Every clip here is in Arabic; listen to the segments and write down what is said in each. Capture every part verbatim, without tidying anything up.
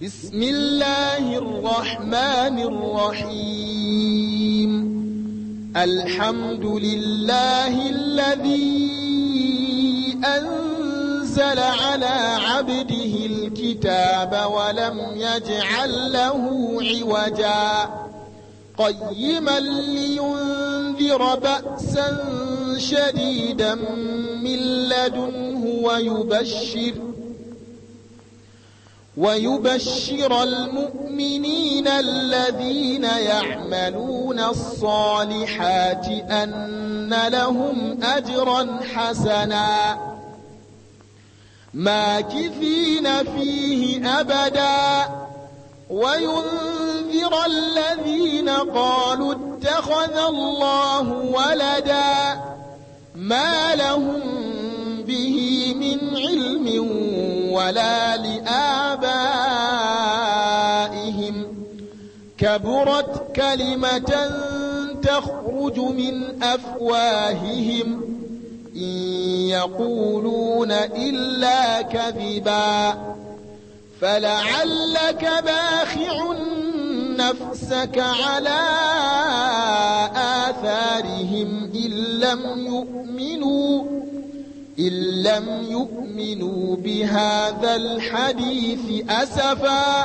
بسم الله الرحمن الرحيم الحمد لله الذي أنزل على عبده الكتاب ولم يجعل له عوجا قيما لينذر بأسا شديدا من لدنه ويبشر ويبشر المؤمنين الذين يعملون الصالحات أن لهم أجرا حسنا ماكثين فيه أبدا وينذر الذين قالوا اتخذ الله ولدا ما لهم به من علم ولا لآبائهم كبرت كلمة تخرج من أفواههم إن يقولون إلا كذبا فلعلك باخع نفسك على آثارهم إن لم يؤمنوا إن لم يؤمنوا بهذا الحديث أسفا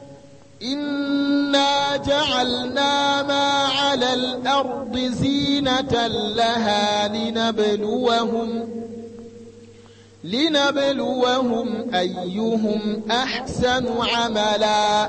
إنا جعلنا ما على الأرض زينة لها لنبلوهم لنبلوهم أيهم أحسن عملا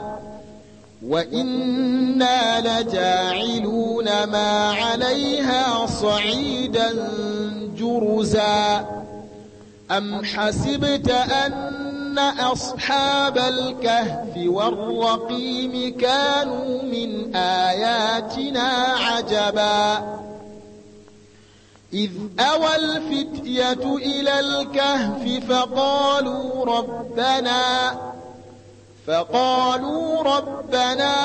وإنا لجاعلون ما عليها صعيدا جرزا أم حسبت أن أصحاب الكهف والرقيم كانوا من آياتنا عجبا إذ أوى الفتية إلى الكهف فقالوا ربنا فقالوا ربنا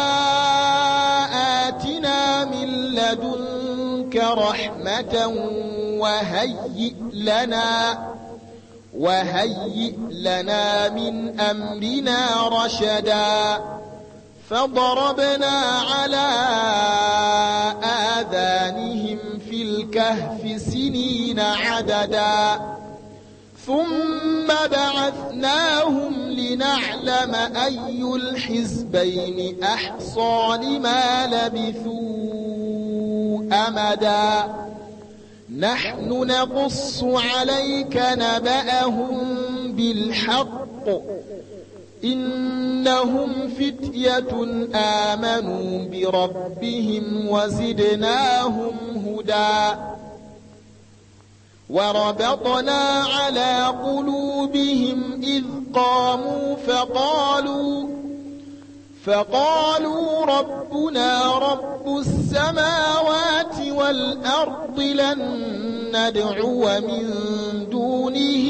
آتنا من لدنك رحمة وهيئ لنا وهيئ لنا من أمرنا رشدا فضربنا على آذانهم في الكهف سنين عددا ثم بعثناهم لنعلم أي الحزبين أحصى لما لبثوا أمدا نحن نقص عليك نبأهم بالحق إنهم فتية آمنوا بربهم وزدناهم هدى وربطنا على قلوبهم إذ قاموا فقالوا فقالوا ربنا رب السماوات والأرض لن ندعو من دونه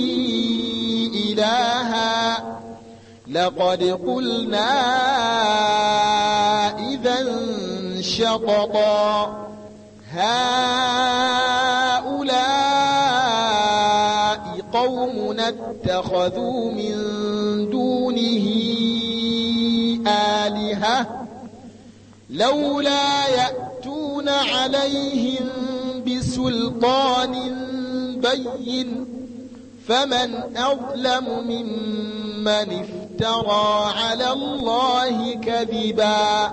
إلها لقد قلنا إذا شططا هؤلاء قومنا اتخذوا من دونه آلهة لولا يأتون عليهم بسلطان بين فمن أظلم ممن افترى على الله كذبا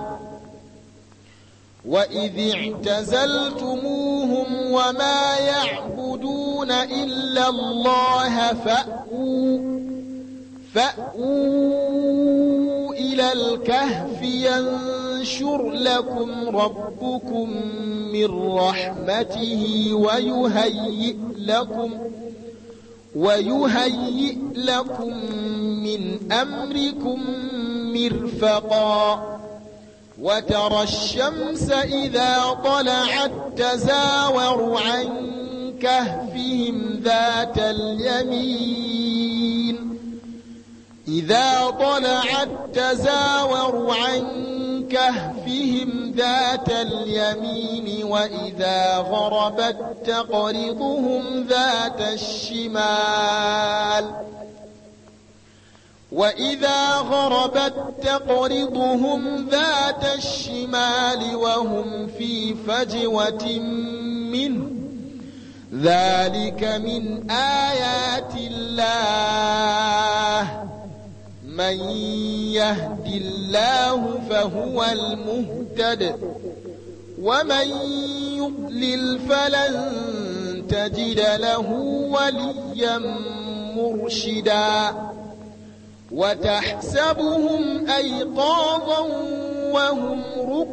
وإذ اعتزلتموهم وما يعبدون إلا الله فأووا فأووا إلى الكهف ينشر لكم ربكم من رحمته ويهيئ لكم ويهيئ لكم من أمركم مرفقا وترى الشمس إذا طلعت تزاور عن كهفهم ذات اليمين إذا طلعت تزاور عن كهفهم ذات اليمين وإذا غربت تقرضهم ذات الشمال وإذا غربت تقرضهم ذات الشمال وهم في فجوة منه ذلك من آيات الله من يهد الله فهو المهتد ومن يضلل فلن تجد له وليا مرشدا وتحسبهم أيقاظا وهم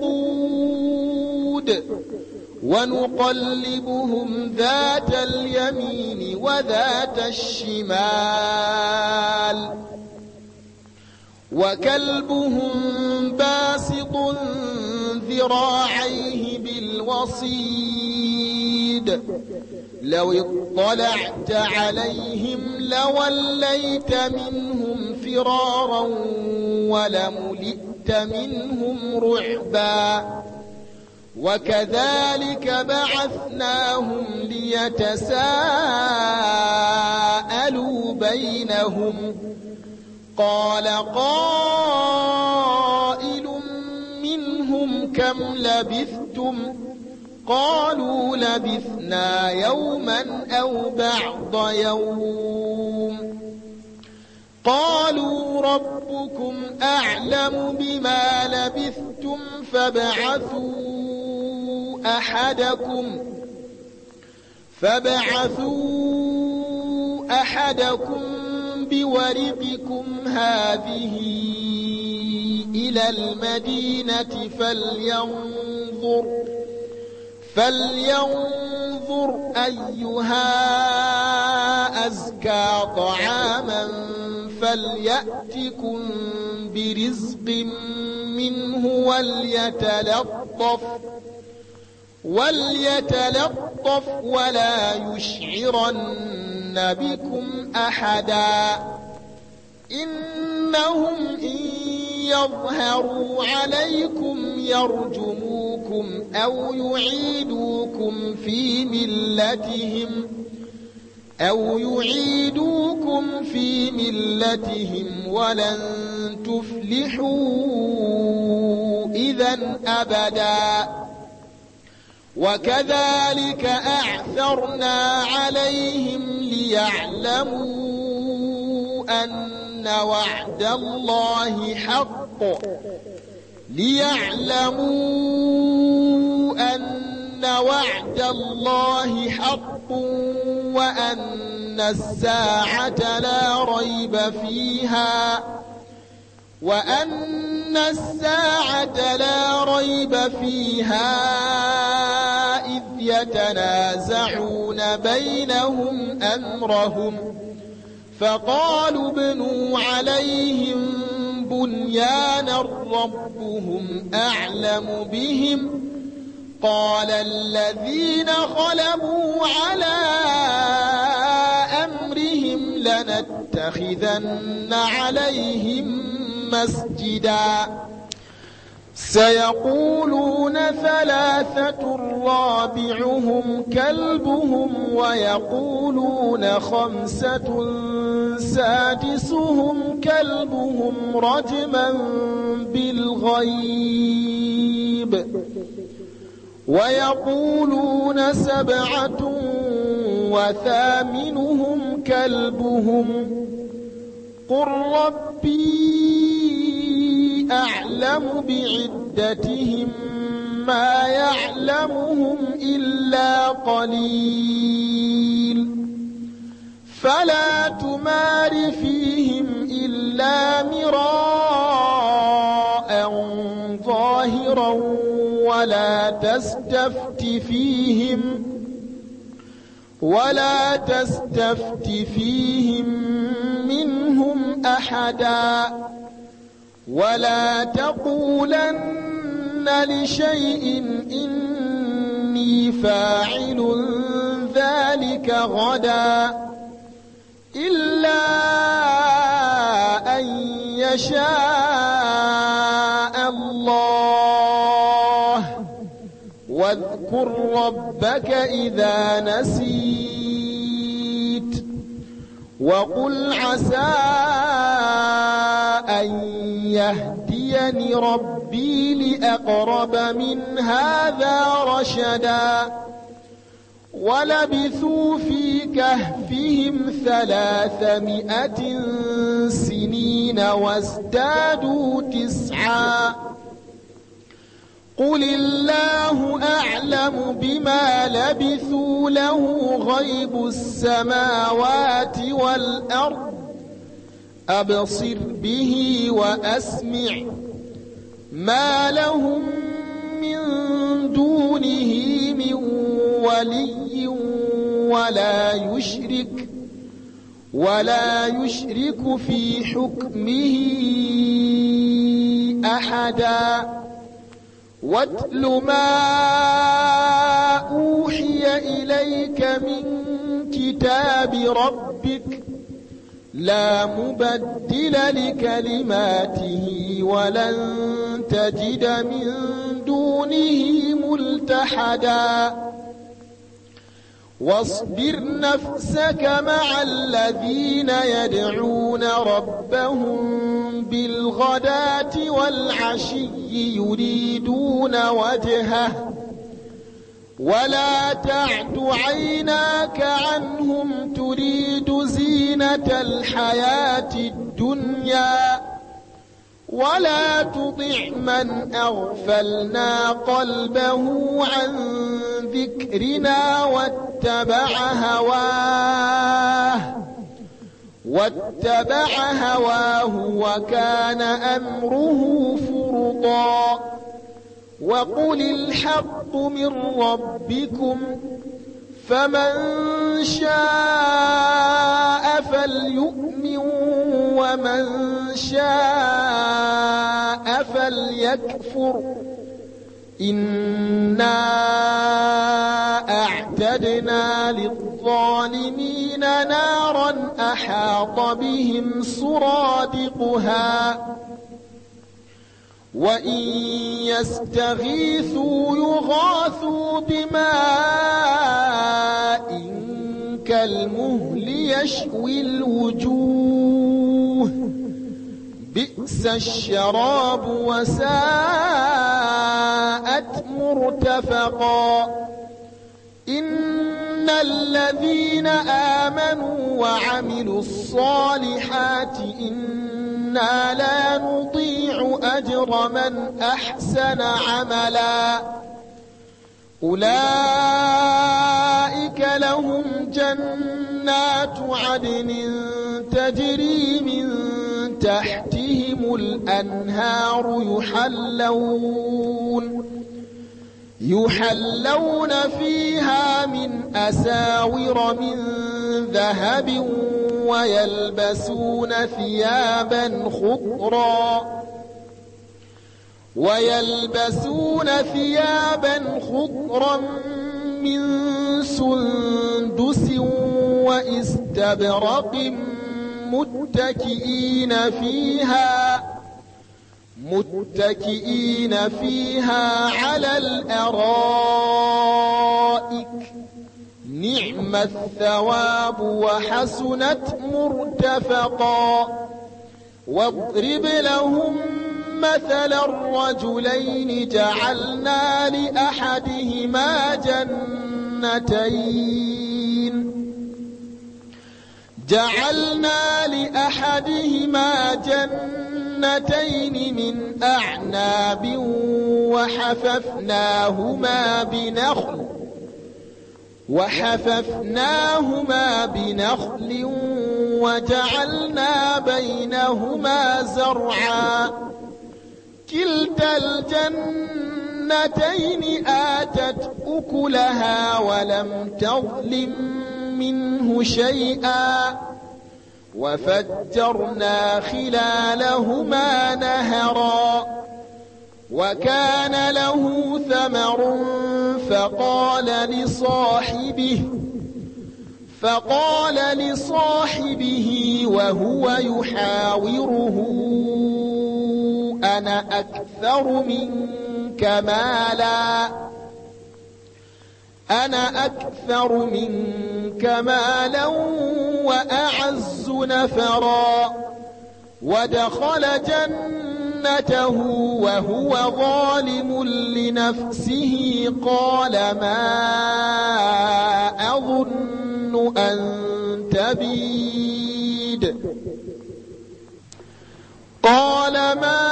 رقود ونقلبهم ذات اليمين وذات الشمال وكلبهم باسط ذراعيه بالوصيد لو اطلعت عليهم لوليت منهم فرارا ولملئت منهم رعبا وكذلك بعثناهم ليتساءلوا بينهم قال قائل منهم كم لبثتم قالوا لبثنا يوما أو بعض يوم قالوا ربكم أعلم بما لبثتم فابعثوا أحدكم فابعثوا أحدكم بورقكم هذه إلى المدينة فلينظر فلينظر أيها أزكى طعاما فليأتكم برزق منه وليتلطف وليتلطف ولا يشعرن بكم أحدا إنهم إن يظهروا عليكم يرجموكم أو يعيدوكم في ملتهم أو يعيدوكم في ملتهم ولن تفلحوا إذا أبدا وكذلك أعثرنا عليهم ليعلموا أن وعد الله حق ليعلموا أن وعد الله حق وأن الساعة لا ريب فيها وأن الساعة لا ريب فيها إذ يتنازعون بينهم أمرهم فقالوا ابنوا عليهم بنيانا ربهم أعلم بهم قال الذين غلبوا على أمرهم لنتخذن عليهم مسجدا سيقولون ثلاثة رابعهم كلبهم ويقولون خمسة سادسهم كلبهم رجما بالغيب ويقولون سبعة وثامنهم كلبهم قل ربي أعلم بعدتهم ما يعلمهم إلا قليل فلا تمار فيهم إلا مراء ظاهرا ولا تستفت فيهم ولا تستفت فيهم منهم أحدا ولا تقولن لشيء إني فاعل ذلك غدا إلا أن يشاء الله واذكر ربك إذا نسيت وقل عسى أن يهديني ربي لأقرب من هذا رشدا ولبثوا في كهفهم ثلاثمائة سنين وازدادوا تسعا قل الله أعلم بما لبثوا له غيب السماوات والأرض أبصر به وأسمع ما لهم من دونه من ولي ولا يشرك ولا يشرك في حكمه أحدا واتل ما أوحي إليك من كتاب ربك لا مبدل لكلماته ولن تجد من دونه ملتحدا واصبر نفسك مع الذين يدعون ربهم بالغداة والعشي يريدون وجهه ولا تعد عيناك عنهم تريد زينة الحياة الدنيا ولا تطع من أغفلنا قلبه عن ذكرنا واتبع هواه واتبع هواه وكان أمره فرطا وقل الحق من ربكم فمن شاء فليؤمن ومن شاء فليكفر إنا أعتدنا للظالمين نارا أحاط بهم سرادقها وإن يستغيثوا يغاثوا بماء كالمهل يشوي الوجوه بئس الشراب وساءت مرتفقا إن الذين آمنوا وعملوا الصالحات إنا لا نضيع أجر من أحسن عملا أولئك لهم جنات عدن تجري من تحتهم الأنهار يحلون يحلون فيها من أساور من ذهب ويلبسون ثيابا خضرا ويلبسون ثيابا خضرا من سندس واستبرق متكئين فيها متكئين فيها على الأرائك نعم الثواب وحسنت مرتفقا واضرب لهم مثل الرجلين جعلنا لأحدهما جنتين جعلنا لأحدهما جنتين من أعناب وحففناهما بنخل وحففناهما بنخل وجعلنا بينهما زرعا كلتا الجنتين آتت أكلها ولم تظلم منه شيئا وفجرنا خلالهما نهرا وكان له ثمر فقال لصاحبه فقال لصاحبه وهو يحاوره أنا أكثر منك مالا أنا أكثر منك مالا وأعز نفرا ودخل جنته وهو ظالم لنفسه قال ما أظن أن تبيد قال ما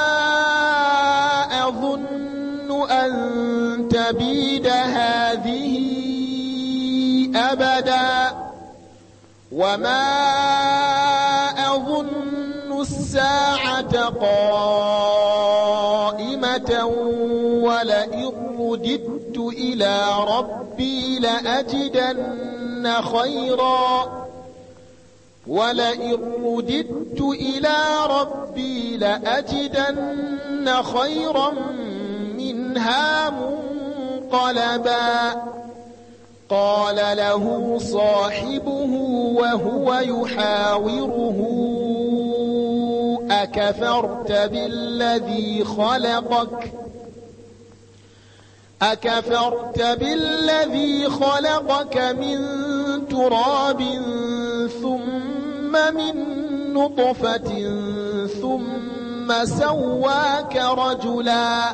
أظن أن تبيد هذه أبدا وما أظن الساعة قائمة ولئن رددت إلى ربي لأجدن خيرا ولئن رددت إلى ربي لأجدن خيرا منها منقلبا قال له صاحبه وهو يحاوره أكفرت بالذي خلقك أكفرت بالذي خلقك من تراب ثم من نطفة ثم سواك رجلا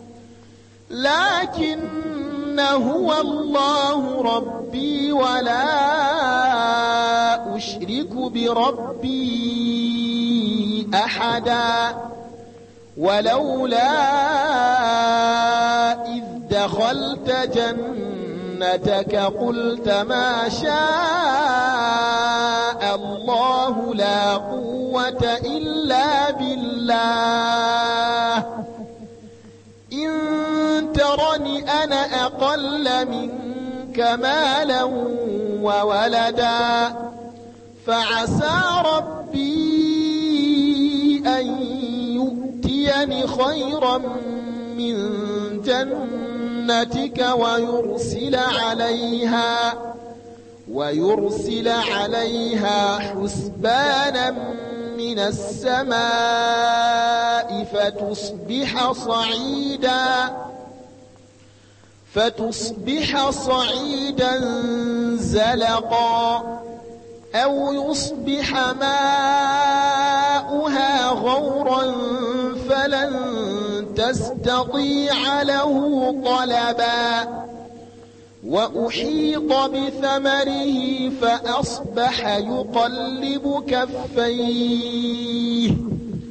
لكن هو الله ربي ولا أشرك بربي أحدا ولولا إذ دخلت جنتك قلت ما شاء الله لا قوة إلا بالله إن ترني أنا أقل منك مالا وولدا فعسى ربي أن يؤتيني خيرا من جنتك ويرسل عليها ويرسل عليها حسبانا من السماء فتصبح صعيدا فتصبح صعيدا زلقا أو يصبح ماؤها غورا فلن تستطيع له طلبا وأحيط بثمره فأصبح يقلب كفيه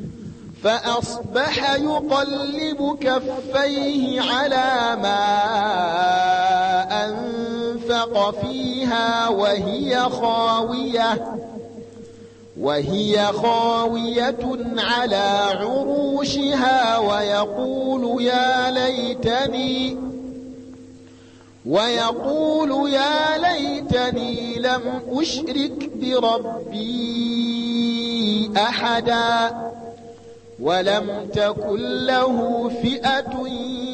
فأصبح يقلب كفيه على ما أنفق فيها وهي خاوية وهي خاوية على عروشها ويقول يا ليتني ويقول يا ليتني لم أشرك بربي أحدا ولم تكن له فئة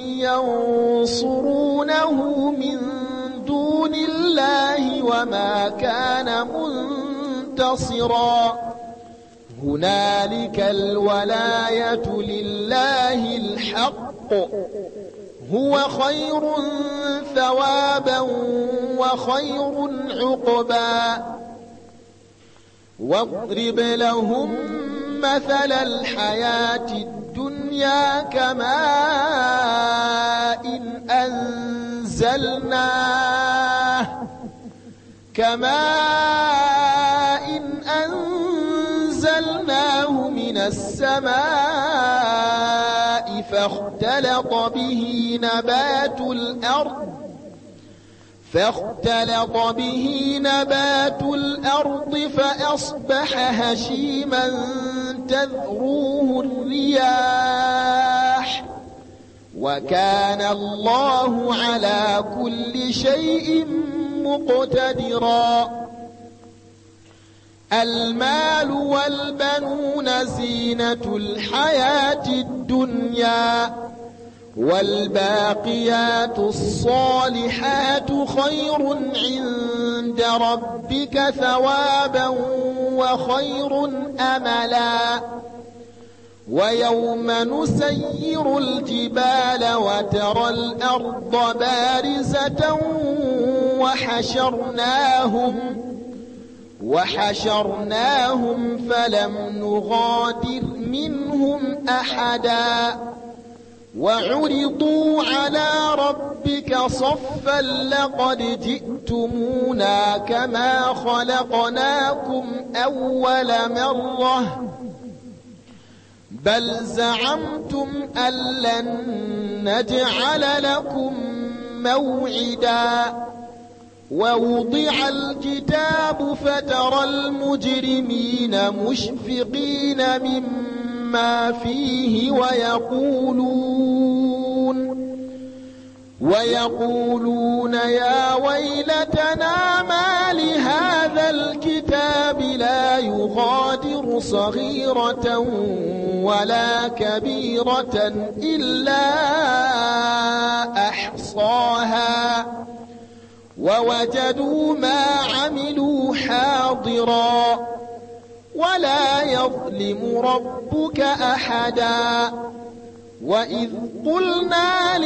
ينصرونه من دون الله وما كان منتصرا هنالك الولاية لله الحق هو خير ثوابا وخير عقبا واضرب لهم مثل الحياة الدنيا كماء إن أنزلناه كماء إن أنزلناه من السماء فاختلط به نبات الأرض فاختلط به نبات الأرض فأصبح هشيما تذروه الرياح وكان الله على كل شيء مقتدرا المال والبنون زينة الحياة الدنيا والباقيات الصالحات خير عند ربك ثوابا وخير أملا ويوم نسير الجبال وترى الأرض بارزة وحشرناهم وحشرناهم فلم نغادر منهم أحدا وعرضوا على ربك صفا لقد جئتمونا كما خلقناكم أول مرة بل زعمتم أن لن نجعل لكم موعدا ووضع الكتاب فترى المجرمين مشفقين مما فيه ويقولون ويقولون يا ويلتنا ما لهذا الكتاب لا يغادر صغيرة ولا كبيرة إلا أحصاها ووجدوا ما عملوا حاضرا ولا يظلم ربك أحدا وإذ قلنا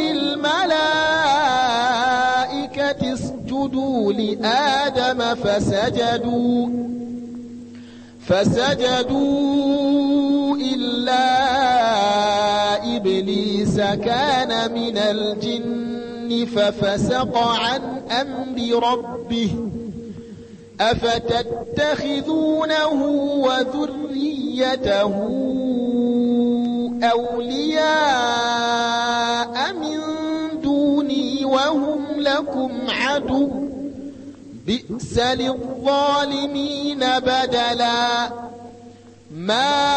للملائكة اسجدوا لآدم فسجدوا فسجدوا إلا إبليس كان من الجن ففسق عن أمر ربه أفتتخذونه وذريته أولياء من دوني وهم لكم عدو بئس للظالمين بدلا ما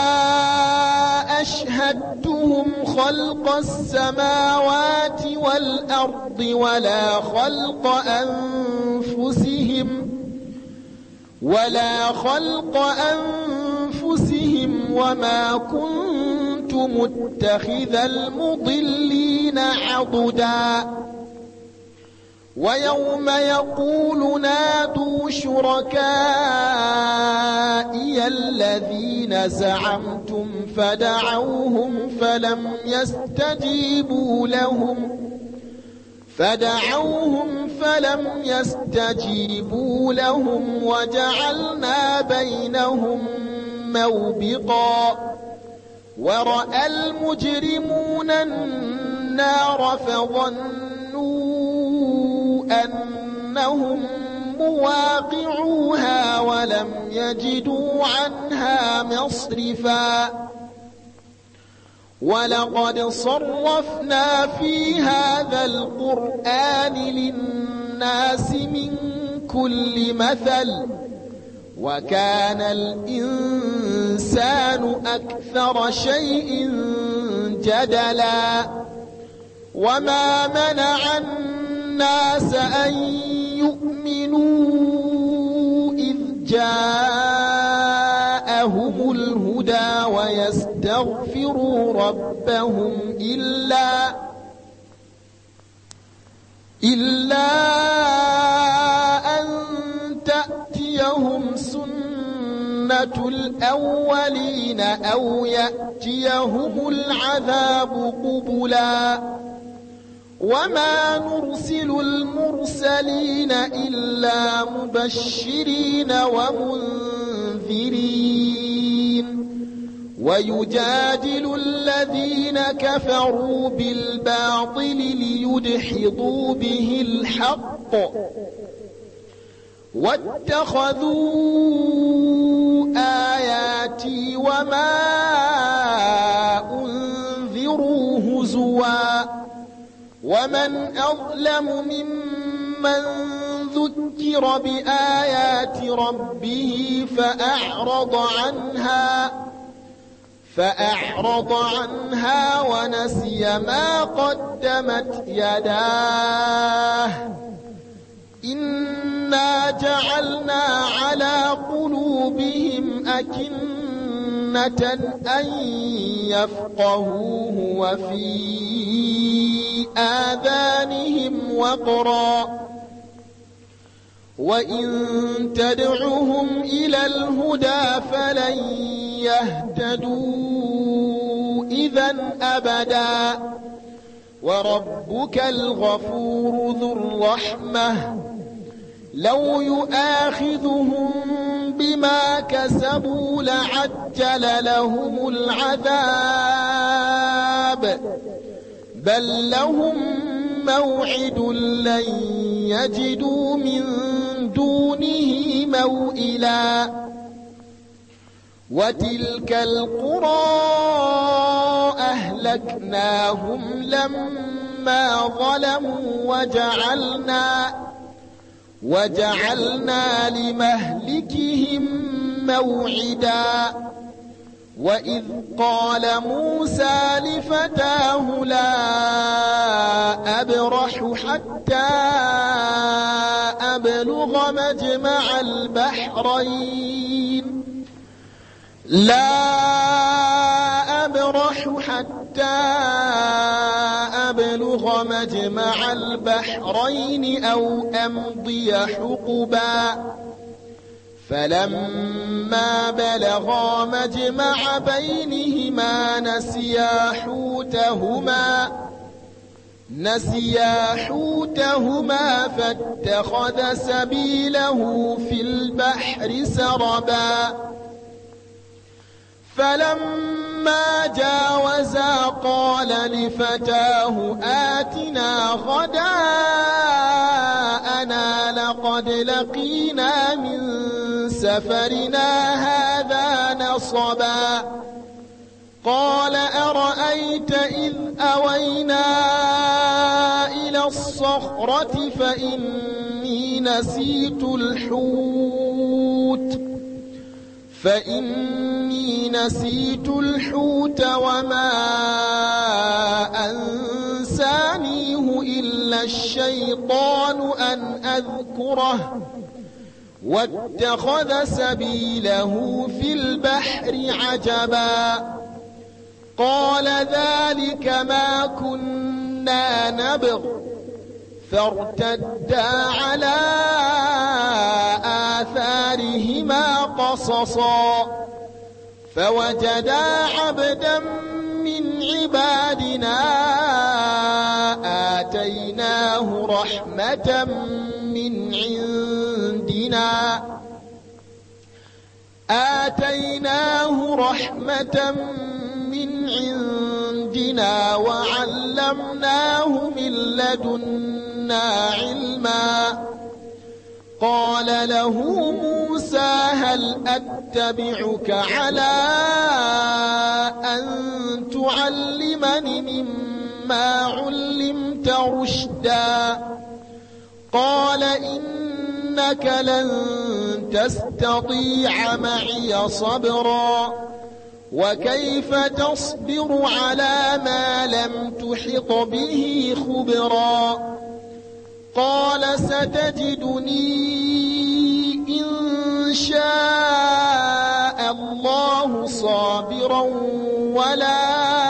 أشهدتهم خلق السماوات والأرض ولا خلق أنفسهم ولا خلق أنفسهم وما كنت متخذ المضلين عضدا ويوم يقول نادوا شركائي الذين زعمتم فدعوهم فلم يستجيبوا لهم فدعوهم فلم يستجيبوا لهم وجعلنا بينهم موبقا ورأى المجرمون النار فظنوا أنهم مواقعوها ولم يجدوا عنها مصرفا ولقد صرفنا في هذا القرآن للناس من كل مثل وكان الإنسان أكثر شيء جدلا وما منع الناس أن يؤمنوا إذ جاءهم الهدى ويستغفروا ربهم إلا إلا أن تأتيهم سنة الأولين أو يأتيهم العذاب قبلا وما نرسل المرسلين إلا مبشرين ومنذرين ويجادل الذين كفروا بالباطل ليدحضوا به الحق واتخذوا آياتي وما أنذروا هزوا ومن أظلم ممن ذكر بآيات ربه فأعرض عنها فأعرض عنها ونسي ما قدمت يداه إنا جعلنا على قلوبهم أكنة أن يفقهوه وفي آذانهم وقرا وإن تدعهم إلى الهدى فلن يهتدوا إذا أبدا وربك الغفور ذو الرحمة لو يؤاخذهم بما كسبوا لعجل لهم العذاب بل لهم موعد لن يجدوا من دونه موئلا وتلك القرى أهلكناهم لما ظلموا وجعلنا وجعلنا لمهلكهم موعدا وإذ قال موسى لفتاه لا أبرح حتى أبلغ مجمع البحرين لا أبرح حتى أبلغ مجمع البحرين أو أمضي حقبا فلما بلغا مجمع بينهما نسيا حوتهما نسيا حوتهما فاتخذ سبيله في البحر سربا فلما جاوزا قال لفتاه آتنا غداءنا لقد لقينا من سفرنا هذا نصبا قال أرأيت إذ أوينا إلى الصخرة فإني نسيت الحوت فإني نسيت الحوت وما أنسانيه إلا الشيطان أن أذكره واتخذ سبيله في البحر عجبا قال ذلك ما كنا نبغ فارتدا على آثارهما قصصا فوجدا عبدا من عبادنا آتيناه رحمة من عندنا آتيناه رحمة من عندنا وعلمناه من لدنا علما قال له موسى هل أتبعك على أن تعلمني مما علمت رشدا قال إنك لن تستطيع معي صبرا وكيف تصبر على ما لم تحط به خبرا قال ستجدني إن شاء الله صابرا ولا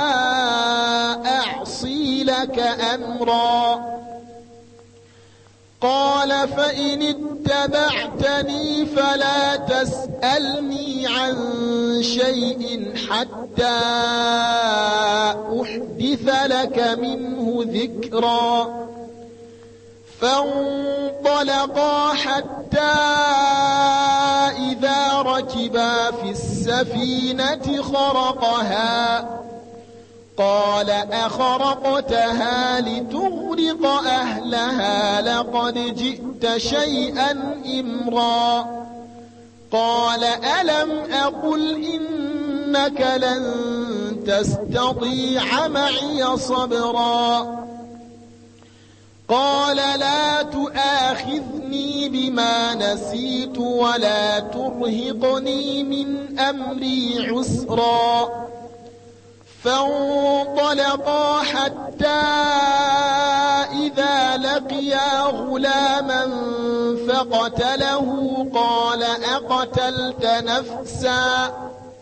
أعصي لك أمرا قال فإن اتبعتني فلا تسألني عن شيء حتى أحدث لك منه ذكرا فانطلقا حتى إذا ركبا في السفينة خرقها قال أخرقتها لتغرق أهلها لقد جئت شيئا إمرا قال ألم أقل إنك لن تستطيع معي صبرا قال لا تؤاخذني بما نسيت ولا ترهقني من أمري عسرا فانطلقا حتى إذا لقيا غلاما فقتله قال أقتلت نفسا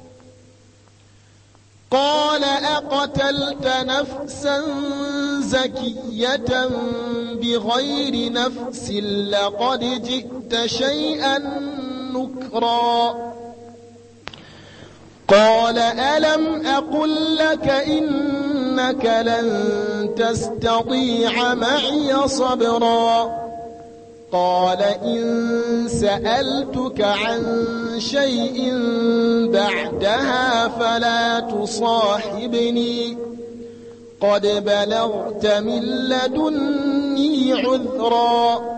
قال أقتلت نفسا زكية بغير نفس لقد جئت شيئا نكرا قال ألم أقل لك إنك لن تستطيع معي صبرا قال إن سألتك عن شيء بعدها فلا تصاحبني قد بلغت من لدني عذرا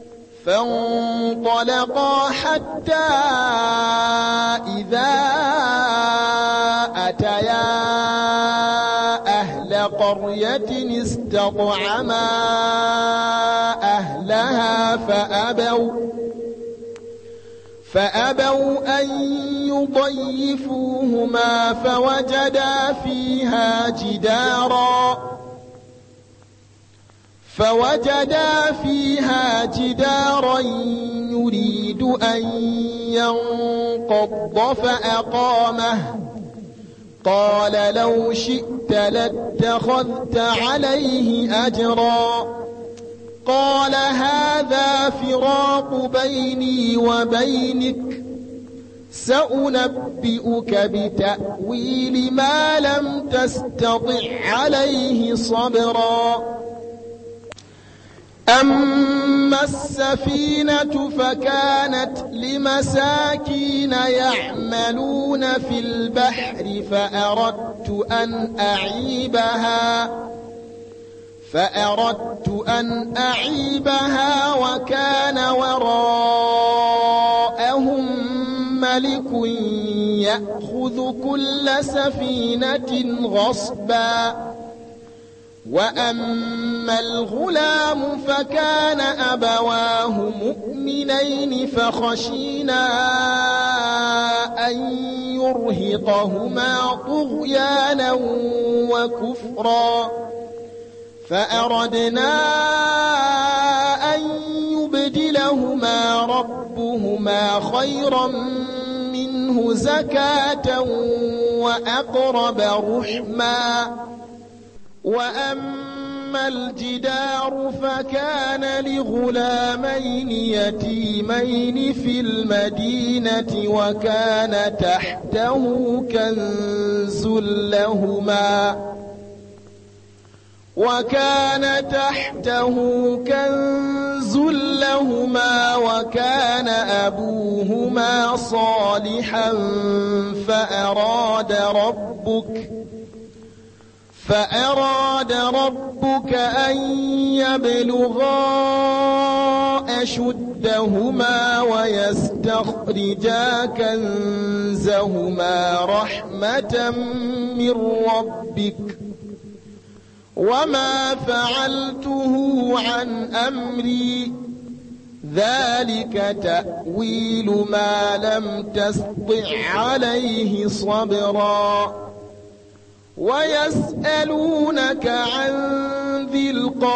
فانطلقا حتى إذا أتيا أهل قرية استطعما أهلها فأبوا فأبوا أن يضيفوهما فوجدا فيها جدارا فوجدا فيها جدارا يريد أن ينقض فأقامه قال لو شئت لاتخذت عليه أجرا قال هذا فراق بيني وبينك سأنبئك بتأويل ما لم تستطع عليه صبرا أما السفينة فكانت لمساكين يعملون في البحر فأردت أن أعيبها فأردت أن أعيبها وكان وراءهم ملك يأخذ كل سفينة غصبا وأما الغلام فكان أبواه مؤمنين فخشينا أن يرهقهما طغيانا وكفرا فأردنا أن يبدلهما ربهما خيرا منه زكاة وأقرب رحما وأما الجدار فكان لغلامين يتيمين في المدينة وكان تحته كنز لهما وكان تحته كنز لهما وكان أبوهما صالحا فأراد ربك فأراد ربك أن يبلغا أشدهما ويستخرجا كنزهما رحمة من ربك وما فعلته عن أمري ذلك تأويل ما لم تستطع عليه صبرا ويسألونك عن ذي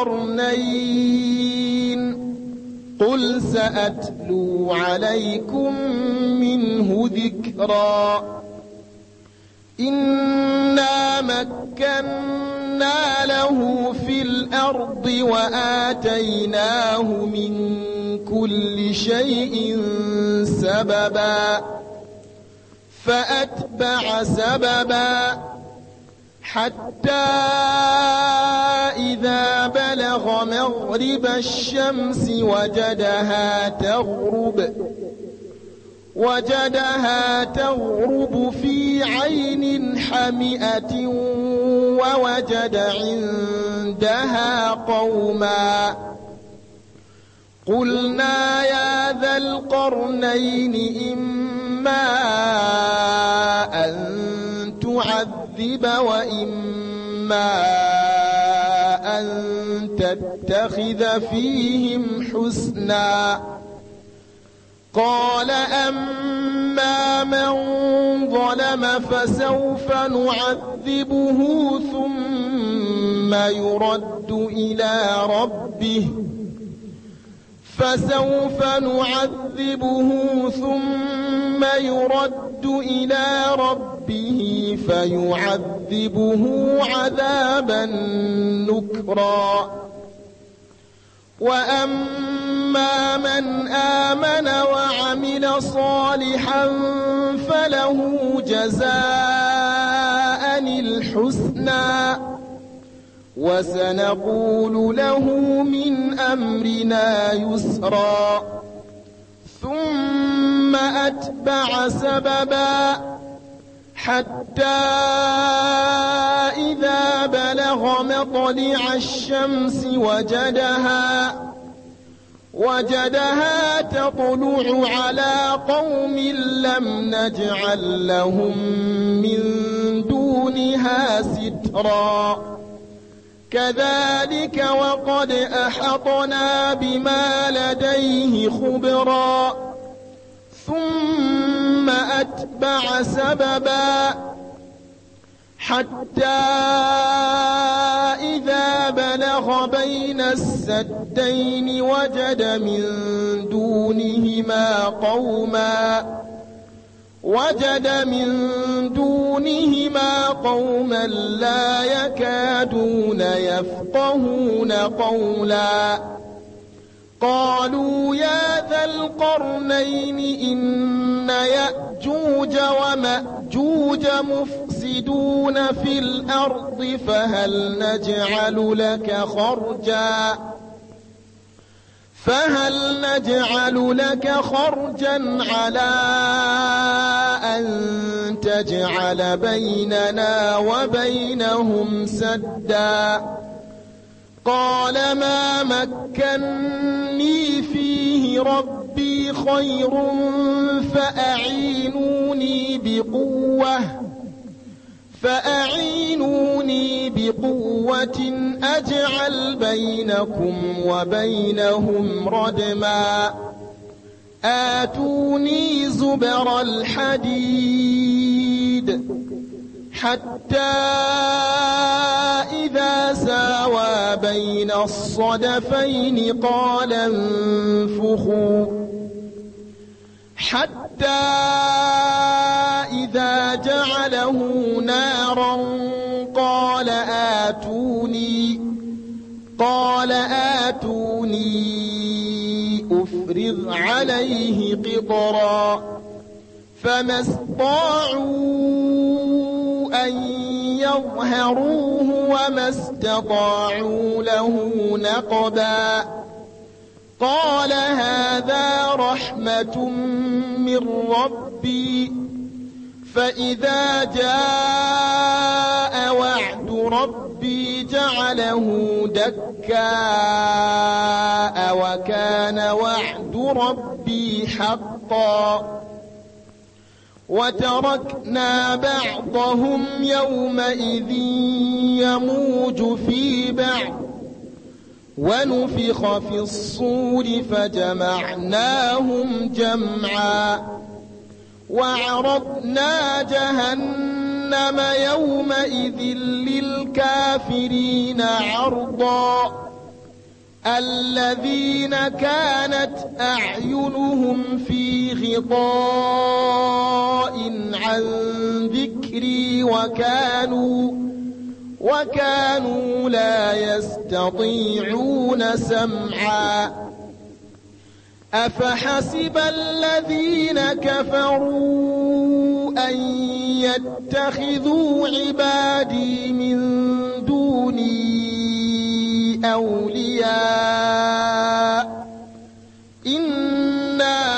القرنين قل سأتلو عليكم منه ذكرا إنا مكنا له في الأرض وآتيناه من كل شيء سببا فأتبع سببا حتى إذا بلغ مغرب الشمس وجدها تغرب وجدها تغرب في عين حمئة ووجد عندها قوما قلنا يا ذا القرنين إما أن تعذب وإما أن تتخذ فيهم حسنا قال أما من ظلم فسوف نعذبه ثم يرد إلى ربه فسوف نعذبه ثم يرد إلى ربه فيعذبه عذابا نكرا وأما من آمن وعمل صالحا له جزاء الحسنى وسنقول له من أمرنا يسرا ثم أتبع سببا حتى إذا بلغ مطلع الشمس وجدها وجدها تطلع على قوم لم نجعل لهم من دونها سترا كذلك وقد أحطنا بما لديه خبرا ثم أتبع سببا حتى إذا بلغ بين السدين وجد من دونهما قوما وجد من دونهما قوما لا يكادون يفقهون قولا قالوا يا ذا القرنين إن يأجوج ومأجوج مفسدون في الأرض فهل نجعل لك خرجا فهل نجعل لك خرجا على أن تجعل بيننا وبينهم سدا قال ما مكني فيه ربي خير فأعينوني بقوة فأعينوني بقوة أجعل بينكم وبينهم ردما آتوني زبر الحديد حتى إذا ساوى بين الصدفين قال انفخوا حتى إذا جعله نارا قال آتوني قال آتوني أفرغ عليه قطرا فما استطاعوا أن يظهروه وما استطاعوا له نقبا قال هذا رحمة من ربي فإذا جاء وعد ربي جعله دكاء وكان وعد ربي حقا وتركنا بعضهم يومئذ يموج في بعض ونفخ في الصور فجمعناهم جمعا وعرضنا جهنم يومئذ للكافرين عرضا الذين كانت أعينهم في غطاء عن ذكري وكانوا وكانوا لا يستطيعون سمعا أفحسب الذين كفروا أن يتخذوا عبادي من دوني أولياء إنا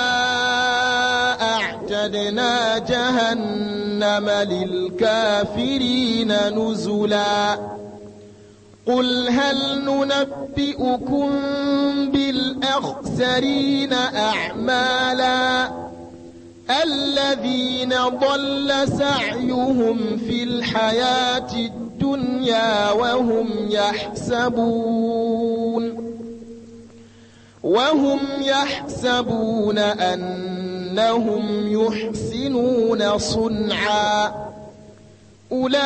أعتدنا جهنم للكافرين نزلا قل هل ننبئكم بالأخسرين أعمالا الذين ضل سعيهم في الحياة الدنيا وهم يحسبون وهم يحسبون أنهم يحسنون صنعا أولئك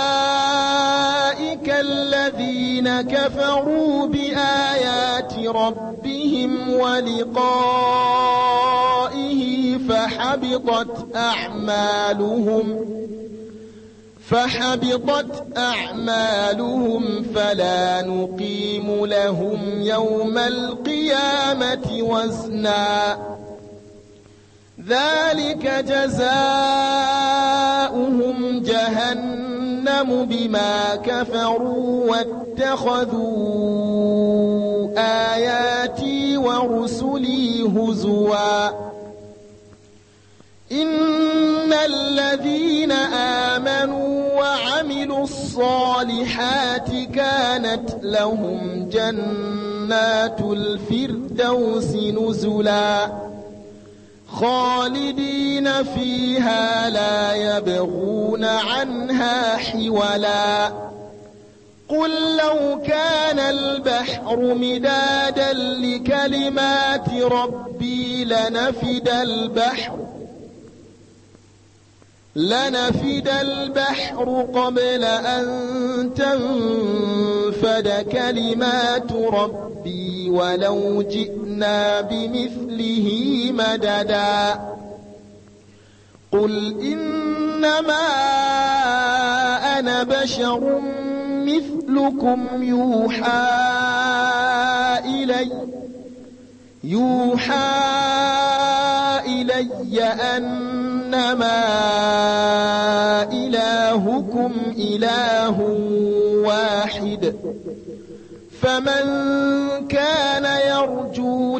الذين كفروا بآيات ربهم ولقائه فحبطت أعمالهم فحبطت أعمالهم فلا نقيم لهم يوم القيامة وزنا ذلك جزاؤهم جهنم بما كفروا واتخذوا آياتي ورسلي هزوا إن الذين آمنوا وعملوا الصالحات كانت لهم جنات الفردوس نزلا خالدين فيها لا يبغون عنها حولا قل لو كان البحر مدادا لكلمات ربي لنفد البحر لنفد البحر قبل أن تنفد كلمات ربي ولو جئنا بمثله مددا قل إنما أنا بشر مثلكم يوحى إلي يوحى إلي أنما إلهكم إله واحد فمن كان يرجو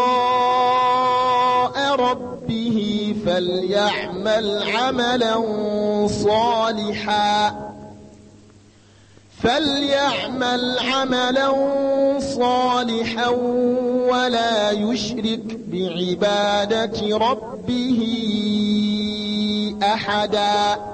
لقاء ربه فليعمل عملا صالحا فليعمل عملا صالحا ولا يشرك بعبادة ربه أحدا.